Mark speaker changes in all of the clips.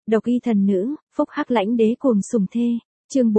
Speaker 1: Độc y thần nữ, phúc hắc lãnh đế cuồng sủng thê. Chương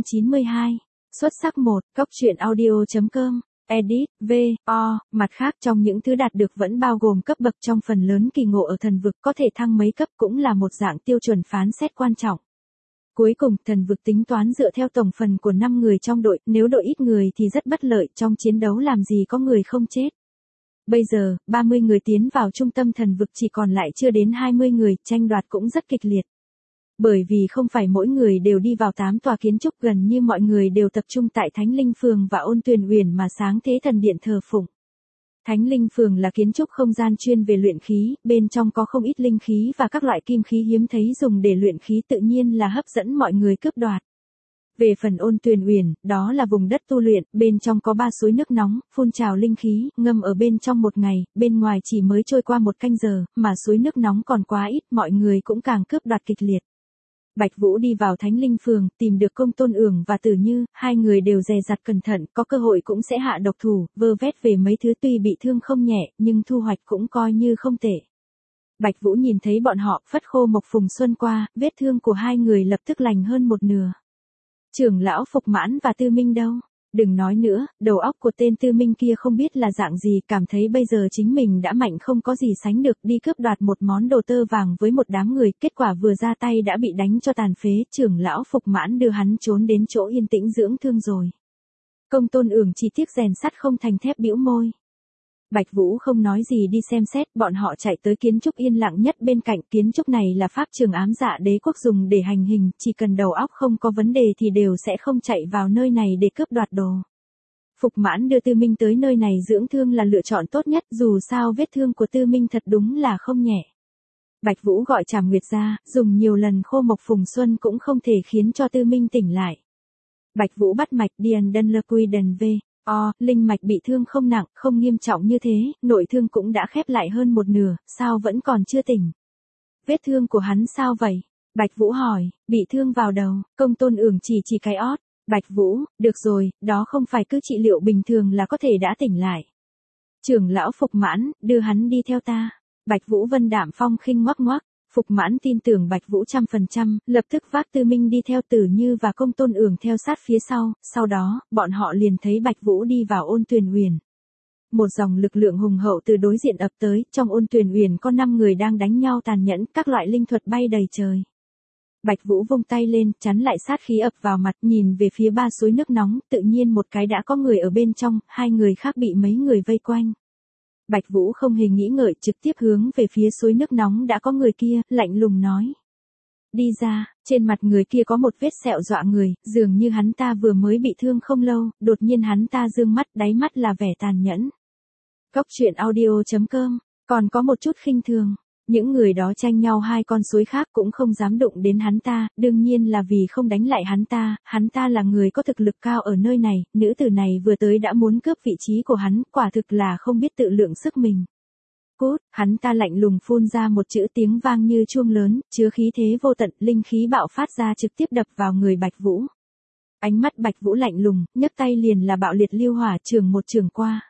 Speaker 1: 492. Xuất sắc 1, Cốc truyện audio.com. Edit, V.O. Mặt khác trong những thứ đạt được vẫn bao gồm cấp bậc trong phần lớn kỳ ngộ ở thần vực, có thể thăng mấy cấp cũng là một dạng tiêu chuẩn phán xét quan trọng. Cuối cùng, thần vực tính toán dựa theo tổng phần của 5 người trong đội, nếu đội ít người thì rất bất lợi, trong chiến đấu làm gì có người không chết. Bây giờ, 30 người tiến vào trung tâm thần vực, chỉ còn lại chưa đến 20 người, tranh đoạt cũng rất kịch liệt. Bởi vì không phải mỗi người đều đi vào 8 tòa kiến trúc, gần như mọi người đều tập trung tại Thánh Linh Phường và Ôn Tuyền Uyển mà Sáng Thế Thần Điện thờ phụng. Thánh Linh Phường là kiến trúc không gian chuyên về luyện khí, bên trong có không ít linh khí và các loại kim khí hiếm thấy dùng để luyện khí, tự nhiên là hấp dẫn mọi người cướp đoạt. Về phần Ôn Tuyền Uyển, đó là vùng đất tu luyện, bên trong có 3 suối nước nóng, phun trào linh khí, ngâm ở bên trong một ngày, bên ngoài chỉ mới trôi qua 1 canh giờ, mà suối nước nóng còn quá ít, mọi người cũng càng cướp đoạt kịch liệt. Bạch Vũ đi vào Thánh Linh Phường, tìm được Công Tôn Ưởng và Tử Như, hai người đều dè dặt cẩn thận, có cơ hội cũng sẽ hạ độc thủ, vơ vét về mấy thứ, tuy bị thương không nhẹ, nhưng thu hoạch cũng coi như không tệ. Bạch Vũ nhìn thấy bọn họ, phất khô mộc phùng xuân qua, vết thương của hai người lập tức lành hơn một nửa. Trưởng lão Phục Mãn và Tư Minh đâu? Đừng nói nữa, đầu óc của tên Tư Minh kia không biết là dạng gì, cảm thấy bây giờ chính mình đã mạnh không có gì sánh được, đi cướp đoạt một món đồ tơ vàng với một đám người, kết quả vừa ra tay đã bị đánh cho tàn phế, trưởng lão Phục Mãn đưa hắn trốn đến chỗ yên tĩnh dưỡng thương rồi. Công Tôn Ưởng chỉ tiếc rèn sắt không thành thép, bĩu môi. Bạch Vũ không nói gì đi xem xét, bọn họ chạy tới kiến trúc yên lặng nhất bên cạnh, kiến trúc này là pháp trường ám dạ đế quốc dùng để hành hình, chỉ cần đầu óc không có vấn đề thì đều sẽ không chạy vào nơi này để cướp đoạt đồ. Phục Mãn đưa Tư Minh tới nơi này dưỡng thương là lựa chọn tốt nhất, dù sao vết thương của Tư Minh thật đúng là không nhẹ. Bạch Vũ gọi Trảm Nguyệt ra, dùng nhiều lần khô mộc phùng xuân cũng không thể khiến cho Tư Minh tỉnh lại. Bạch Vũ bắt mạch Điền Đân Lơ Quy Đần V. Linh mạch bị thương không nặng, không nghiêm trọng như thế, nội thương cũng đã khép lại hơn một nửa, sao vẫn còn chưa tỉnh? Vết thương của hắn sao vậy? Bạch Vũ hỏi, bị thương vào đầu, Công Tôn Ưởng chỉ cái ót. Bạch Vũ, được rồi, đó không phải cứ trị liệu bình thường là có thể đã tỉnh lại. Trưởng lão Phục Mãn, đưa hắn đi theo ta. Bạch Vũ vân đạm phong khinh ngoắc ngoắc. Phục Mãn tin tưởng Bạch Vũ 100%, lập tức vác Tư Minh đi theo, Tử Như và Công Tôn Ưởng theo sát phía sau đó, bọn họ liền thấy Bạch Vũ đi vào Ôn Tuyền Uyển. Một dòng lực lượng hùng hậu từ đối diện ập tới, trong Ôn Tuyền Uyển có 5 người đang đánh nhau tàn nhẫn, các loại linh thuật bay đầy trời. Bạch Vũ vung tay lên, chắn lại sát khí ập vào mặt, nhìn về phía 3 suối nước nóng, tự nhiên một cái đã có người ở bên trong, 2 người khác bị mấy người vây quanh. Bạch Vũ không hề nghĩ ngợi, trực tiếp hướng về phía suối nước nóng đã có người kia, lạnh lùng nói. Đi ra, trên mặt người kia có một vết sẹo dọa người, dường như hắn ta vừa mới bị thương không lâu, đột nhiên hắn ta dương mắt, đáy mắt là vẻ tàn nhẫn. Cốc truyện audio.com, còn có một chút khinh thường. Những người đó tranh nhau 2 con suối khác cũng không dám đụng đến hắn ta, đương nhiên là vì không đánh lại hắn ta là người có thực lực cao ở nơi này, nữ tử này vừa tới đã muốn cướp vị trí của hắn, quả thực là không biết tự lượng sức mình. Cút, hắn ta lạnh lùng phun ra một chữ, tiếng vang như chuông lớn, chứa khí thế vô tận, linh khí bạo phát ra trực tiếp đập vào người Bạch Vũ. Ánh mắt Bạch Vũ lạnh lùng, nhấc tay liền là bạo liệt lưu hỏa, trường một trường qua.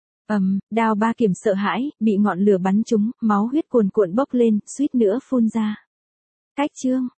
Speaker 1: Đao ba kiểm sợ hãi, bị ngọn lửa bắn trúng, máu huyết cuồn cuộn bốc lên, suýt nữa phun ra. Cách chương,